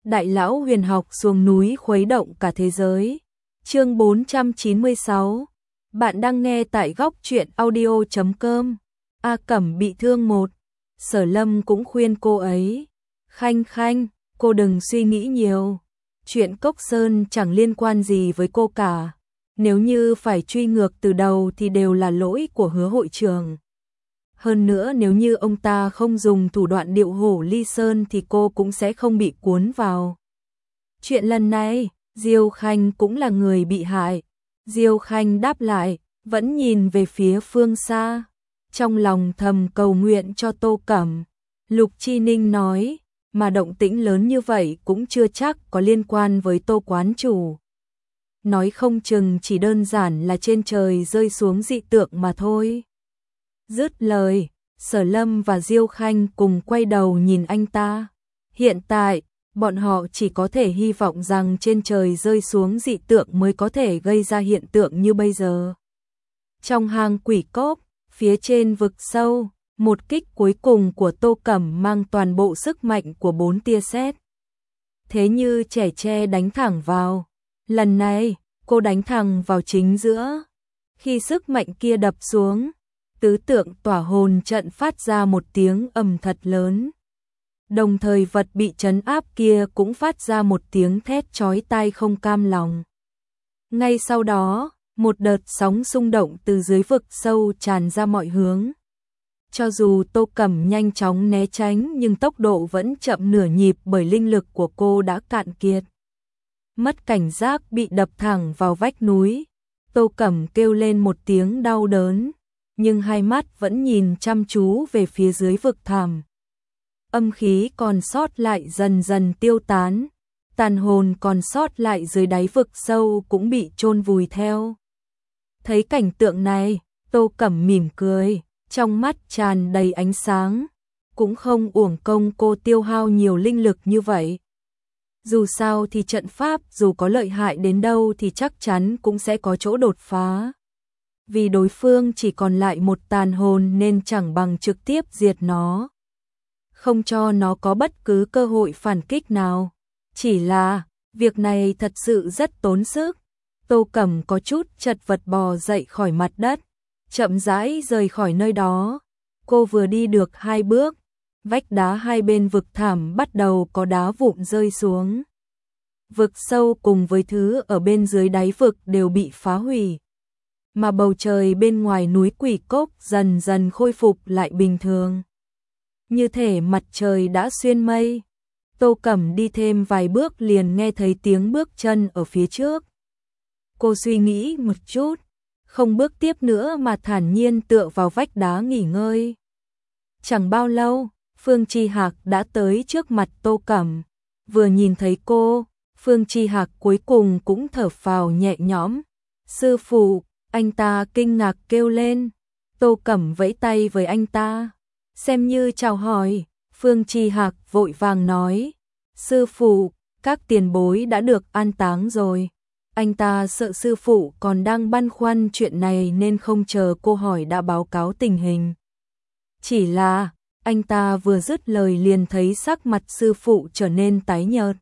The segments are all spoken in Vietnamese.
Đại lão huyền học xuống núi khuấy động cả thế giới. Chương 496. Bạn đang nghe tại góc truyện audio.com. A Cẩm bị thương một. Sở Lâm cũng khuyên cô ấy. Khanh Khanh, cô đừng suy nghĩ nhiều. Chuyện Cốc Sơn chẳng liên quan gì với cô cả. Nếu như phải truy ngược từ đầu thì đều là lỗi của Hứa hội trưởng. Hơn nữa nếu như ông ta không dùng thủ đoạn điệu hổ ly sơn thì cô cũng sẽ không bị cuốn vào. Chuyện lần này, Diêu Khanh cũng là người bị hại. Diêu Khanh đáp lại, vẫn nhìn về phía phương xa. Trong lòng thầm cầu nguyện cho Tô Cẩm. Lục Chi Ninh nói, mà động tĩnh lớn như vậy cũng chưa chắc có liên quan với Tô quán chủ. Nói không chừng chỉ đơn giản là trên trời rơi xuống dị tượng mà thôi. Dứt lời, Sở Lâm và Diêu Khanh cùng quay đầu nhìn anh ta. Hiện tại, bọn họ chỉ có thể hy vọng rằng trên trời rơi xuống dị tượng mới có thể gây ra hiện tượng như bây giờ. Trong hang quỷ cốc, phía trên vực sâu, một kích cuối cùng của Tô Cẩm mang toàn bộ sức mạnh của 4 tia sét. Thế như trẻ tre đánh thẳng vào. Lần này, cô đánh thẳng vào chính giữa. Khi sức mạnh kia đập xuống, tứ tượng tỏa hồn trận phát ra một tiếng ầm thật lớn. Đồng thời vật bị trấn áp kia cũng phát ra một tiếng thét chói tai không cam lòng. Ngay sau đó, một đợt sóng xung động từ dưới vực sâu tràn ra mọi hướng. Cho dù Tô Cẩm nhanh chóng né tránh nhưng tốc độ vẫn chậm nửa nhịp bởi linh lực của cô đã cạn kiệt. Mất cảnh giác bị đập thẳng vào vách núi. Tô Cẩm kêu lên một tiếng đau đớn, nhưng hai mắt vẫn nhìn chăm chú về phía dưới vực thẳm. Âm khí còn sót lại dần dần tiêu tán, tàn hồn còn sót lại dưới đáy vực sâu cũng bị chôn vùi theo. Thấy cảnh tượng này, Tô Cẩm mỉm cười, trong mắt tràn đầy ánh sáng, cũng không uổng công cô tiêu hao nhiều linh lực như vậy. Dù sao thì trận pháp dù có lợi hại đến đâu thì chắc chắn cũng sẽ có chỗ đột phá. Vì đối phương chỉ còn lại một tàn hồn nên chẳng bằng trực tiếp diệt nó. Không cho nó có bất cứ cơ hội phản kích nào. Chỉ là, việc này thật sự rất tốn sức. Tô Cẩm có chút chật vật bò dậy khỏi mặt đất, chậm rãi rời khỏi nơi đó. Cô vừa đi được 2 bước, vách đá hai bên vực thẳm bắt đầu có đá vụn rơi xuống. Vực sâu cùng với thứ ở bên dưới đáy vực đều bị phá hủy. Mà bầu trời bên ngoài núi Quỷ Cốc dần dần khôi phục lại bình thường. Như thể mặt trời đã xuyên mây. Tô Cẩm đi thêm vài bước liền nghe thấy tiếng bước chân ở phía trước. Cô suy nghĩ một chút, không bước tiếp nữa mà thản nhiên tựa vào vách đá nghỉ ngơi. Chẳng bao lâu, Phương Chi Hạc đã tới trước mặt Tô Cẩm. Vừa nhìn thấy cô, Phương Chi Hạc cuối cùng cũng thở phào nhẹ nhõm. Sư phụ, anh ta kinh ngạc kêu lên. Tô Cẩm vẫy tay với anh ta, xem như chào hỏi. Phương Chi Hạc vội vàng nói, sư phụ, các tiền bối đã được an táng rồi. Anh ta sợ sư phụ còn đang băn khoăn chuyện này nên không chờ cô hỏi đã báo cáo tình hình. Chỉ là, anh ta vừa dứt lời liền thấy sắc mặt sư phụ trở nên tái nhợt.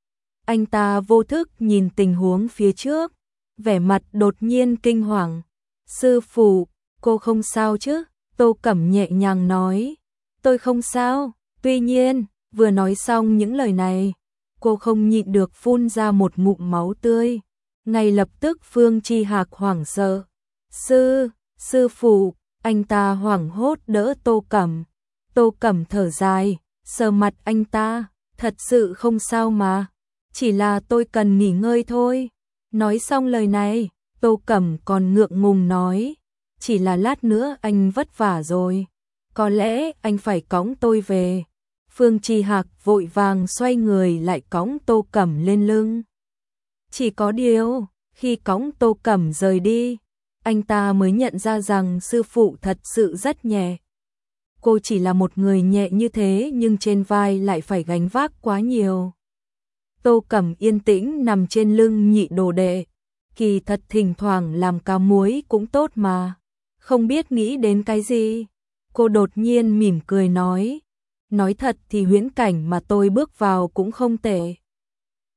Anh ta vô thức nhìn tình huống phía trước, vẻ mặt đột nhiên kinh hoàng. Sư phụ, cô không sao chứ? Tô Cẩm nhẹ nhàng nói, tôi không sao. Tuy nhiên, vừa nói xong những lời này, cô không nhịn được phun ra một ngụm máu tươi. Ngay lập tức Phương Chi Hạc hoảng sợ. Sư phụ, anh ta hoảng hốt đỡ Tô Cẩm. Tô Cẩm thở dài, sờ mặt anh ta, thật sự không sao mà, chỉ là tôi cần nghỉ ngơi thôi. Nói xong lời này, Tô Cẩm còn ngượng ngùng nói, chỉ là lát nữa anh vất vả rồi, có lẽ anh phải cõng tôi về. Phương Chi Hạc vội vàng xoay người lại cõng Tô Cẩm lên lưng. Chỉ có điều, khi cõng Tô Cẩm rời đi, anh ta mới nhận ra rằng sư phụ thật sự rất nhẹ. Cô chỉ là một người nhẹ như thế nhưng trên vai lại phải gánh vác quá nhiều. Tô Cẩm yên tĩnh nằm trên lưng nhị đồ đệ. Kỳ thật thỉnh thoảng làm cá muối cũng tốt mà. Không biết nghĩ đến cái gì. Cô đột nhiên mỉm cười nói. Nói thật thì huyễn cảnh mà tôi bước vào cũng không tệ.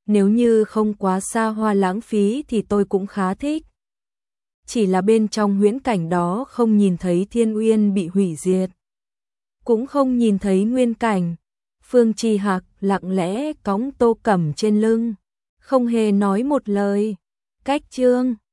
Nếu như không quá xa hoa lãng phí thì tôi cũng khá thích. Chỉ là bên trong huyễn cảnh đó không nhìn thấy Thiên Uyên bị hủy diệt, cũng không nhìn thấy nguyên cảnh. Phương Chi Hạc lặng lẽ cõng Tô Cẩm trên lưng, không hề nói một lời. Cách chương